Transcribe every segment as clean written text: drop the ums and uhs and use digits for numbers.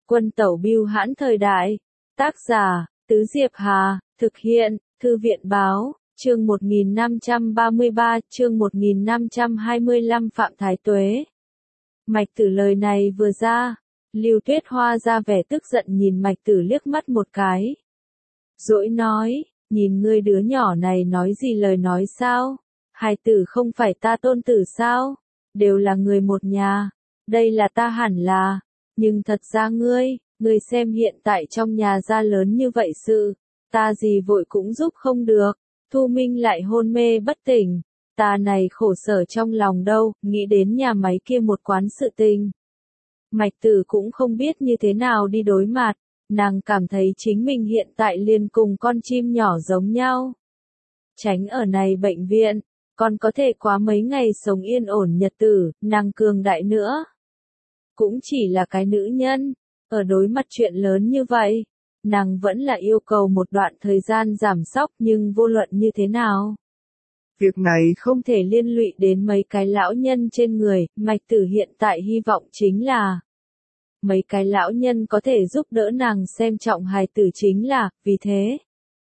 Quân tẩu bưu hãn thời đại. Tác giả, Tứ Diệp Hà, thực hiện, Thư viện Báo, chương 1533, chương 1525 Phạm Thái Tuế. Mạch Tử lời này vừa ra, Lưu Tuyết Hoa ra vẻ tức giận nhìn Mạch Tử liếc mắt một cái. Dỗi nói, nhìn ngươi đứa nhỏ này nói gì lời nói sao? Hài tử không phải ta tôn tử sao? Đều là người một nhà, đây là ta hẳn là, nhưng thật ra ngươi xem hiện tại trong nhà gia lớn như vậy sự, ta gì vội cũng giúp không được, Thu Minh lại hôn mê bất tỉnh, ta này khổ sở trong lòng đâu, nghĩ đến nhà máy kia một quán sự tình. Mạch Tử cũng không biết như thế nào đi đối mặt, nàng cảm thấy chính mình hiện tại liền cùng con chim nhỏ giống nhau. Tránh ở này bệnh viện, còn có thể quá mấy ngày sống yên ổn nhật tử, nàng cường đại nữa. Cũng chỉ là cái nữ nhân, ở đối mặt chuyện lớn như vậy, nàng vẫn là yêu cầu một đoạn thời gian giảm sóc nhưng vô luận như thế nào. Việc này không thể liên lụy đến mấy cái lão nhân trên người, Mạch Tử hiện tại hy vọng chính là mấy cái lão nhân có thể giúp đỡ nàng xem trọng hài tử chính là, vì thế.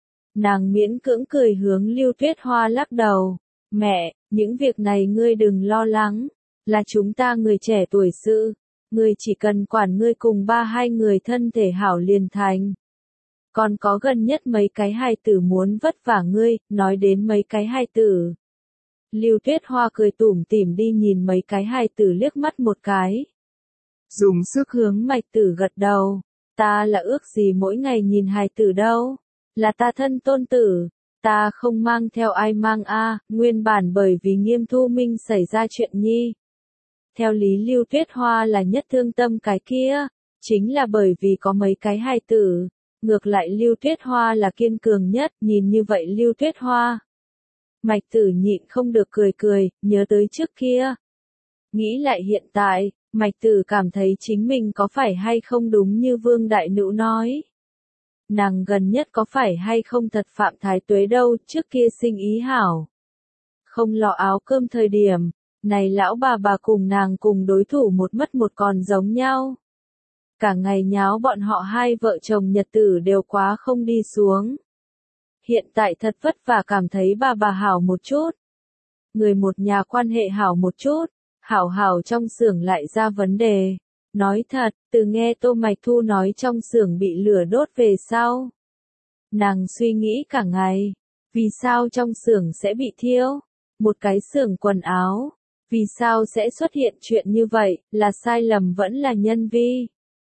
Nàng miễn cưỡng cười hướng Lưu Tuyết Hoa lắc đầu, mẹ, những việc này ngươi đừng lo lắng, là chúng ta người trẻ tuổi sự, ngươi chỉ cần quản ngươi cùng hai người thân thể hảo liền thành. Còn có gần nhất mấy cái hài tử muốn vất vả ngươi, nói đến mấy cái hài tử. Lưu Tuyết Hoa cười tủm tỉm đi nhìn mấy cái hài tử liếc mắt một cái. Dùng sức hướng Mạch Tử gật đầu, ta là ước gì mỗi ngày nhìn hài tử đâu, là ta thân tôn tử, ta không mang theo ai mang nguyên bản bởi vì Nghiêm Thu Minh xảy ra chuyện nhi. Theo lý Lưu Tuyết Hoa là nhất thương tâm cái kia, chính là bởi vì có mấy cái hài tử, ngược lại Lưu Tuyết Hoa là kiên cường nhất, nhìn như vậy Lưu Tuyết Hoa. Mạch Tử nhịn không được cười, nhớ tới trước kia. Nghĩ lại hiện tại, Mạch Tử cảm thấy chính mình có phải hay không đúng như Vương Đại Nữ nói. Nàng gần nhất có phải hay không thật Phạm Thái Tuế đâu, trước kia sinh ý hảo. Không lọ áo cơm thời điểm, này lão bà cùng nàng cùng đối thủ một mất một còn giống nhau. Cả ngày nháo bọn họ hai vợ chồng nhật tử đều quá không đi xuống. Hiện tại thật vất vả cảm thấy bà hảo một chút. Người một nhà quan hệ hảo một chút, hảo trong xưởng lại ra vấn đề. Nói thật, từ nghe Tô Mạch Thu nói trong xưởng bị lửa đốt về sau. Nàng suy nghĩ cả ngày, vì sao trong xưởng sẽ bị thiêu? Một cái xưởng quần áo, vì sao sẽ xuất hiện chuyện như vậy, là sai lầm vẫn là nhân vi?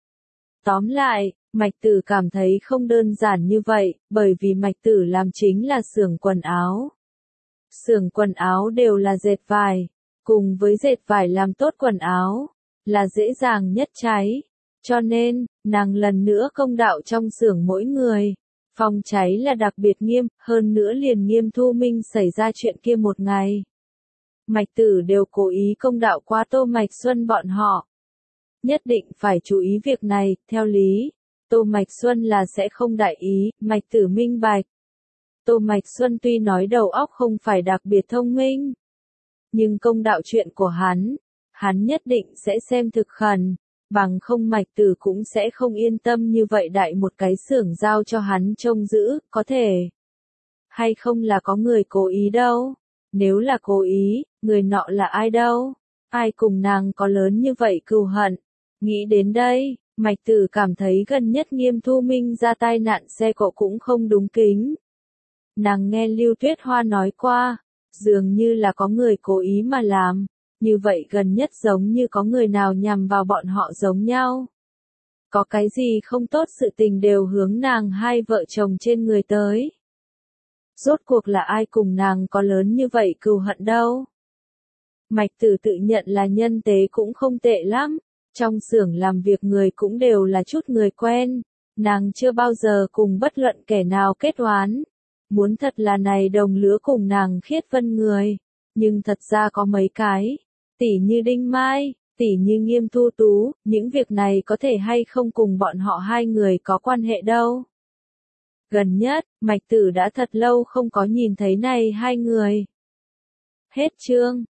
Tóm lại, Mạch Tử cảm thấy không đơn giản như vậy, bởi vì Mạch Tử làm chính là xưởng quần áo. Xưởng quần áo đều là dệt vải, cùng với dệt vải làm tốt quần áo, là dễ dàng nhất cháy. Cho nên, nàng lần nữa công đạo trong xưởng mỗi người. Phòng cháy là đặc biệt nghiêm, hơn nữa liền Nghiêm Thu Minh xảy ra chuyện kia một ngày. Mạch Tử đều cố ý công đạo qua Tô Mạch Xuân bọn họ. Nhất định phải chú ý việc này, theo lý. Tô Mạch Xuân là sẽ không đại ý, Mạch Tử minh bạch. Tô Mạch Xuân tuy nói đầu óc không phải đặc biệt thông minh, nhưng công đạo chuyện của hắn nhất định sẽ xem thực khẩn, bằng không Mạch Tử cũng sẽ không yên tâm như vậy đại một cái xưởng giao cho hắn trông giữ, có thể hay không là có người cố ý đâu. Nếu là cố ý, người nọ là ai đâu? Ai cùng nàng có lớn như vậy cừu hận? Nghĩ đến đây, Mạch Tử cảm thấy gần nhất Nghiêm Thu Minh ra tai nạn xe cộ cũng không đúng kính. Nàng nghe Lưu Tuyết Hoa nói qua, dường như là có người cố ý mà làm, như vậy gần nhất giống như có người nào nhằm vào bọn họ giống nhau. Có cái gì không tốt sự tình đều hướng nàng hai vợ chồng trên người tới. Rốt cuộc là ai cùng nàng có lớn như vậy cừu hận đâu. Mạch Tử tự nhận là nhân tế cũng không tệ lắm, trong xưởng làm việc người cũng đều là chút người quen, nàng chưa bao giờ cùng bất luận kẻ nào kết oán. Muốn thật là này đồng lứa cùng nàng Khiết Vân người, nhưng thật ra có mấy cái, tỉ như Đinh Mai, tỉ như Nghiêm Thu Tú, những việc này có thể hay không cùng bọn họ hai người có quan hệ đâu. Gần nhất, Mạch Tử đã thật lâu không có nhìn thấy này hai người. Hết chương.